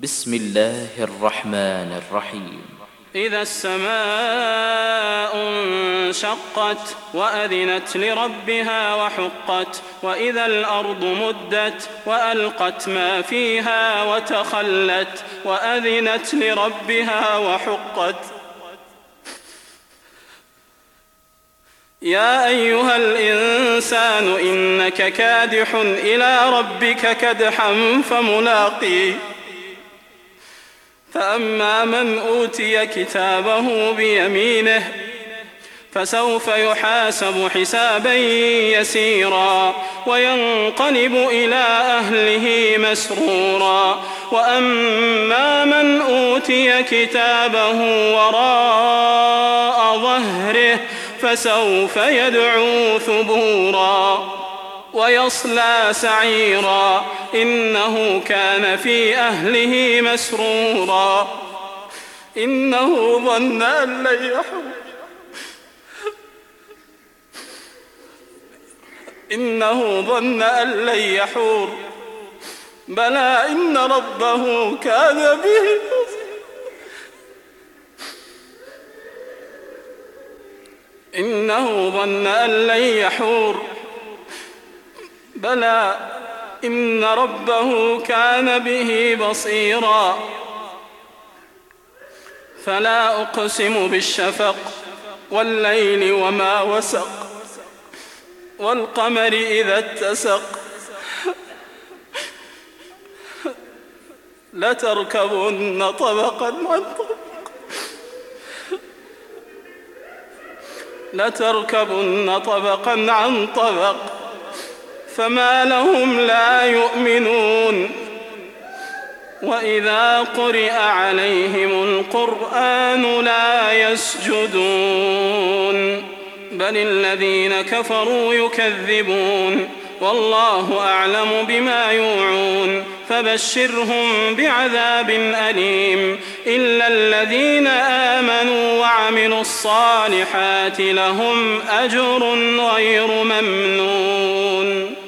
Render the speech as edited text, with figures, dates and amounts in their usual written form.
بسم الله الرحمن الرحيم. إذا السماء انشقت وأذنت لربها وحقت وإذا الأرض مدت وألقت ما فيها وتخلت وأذنت لربها وحقت. يا أيها الإنسان إنك كادح إلى ربك كدحا فملاقيه فأما من أوتي كتابه بيمينه فسوف يحاسب حسابا يسيرا وينقلب إلى أهله مسرورا وأما من أوتي كتابه وراء ظهره فسوف يدعو ثبورا ويصلى سعيرا إنه كان في أهله مسرورا إنه ظن أن لن يحور بلى إن ربه كان به إنه ظن أن لن يحور بلى إن ربه كان به بصيرا فلا أقسم بالشفق والليل وما وسق والقمر إذا اتسق لتركبن طبقا عن طبق فما لهم لا يؤمنون وإذا قرئ عليهم القرآن لا يسجدون بل الذين كفروا يكذبون والله أعلم بما يوعون فبشرهم بعذاب أليم إلا الذين آمنوا وعملوا الصالحات لهم أجر غير ممنون.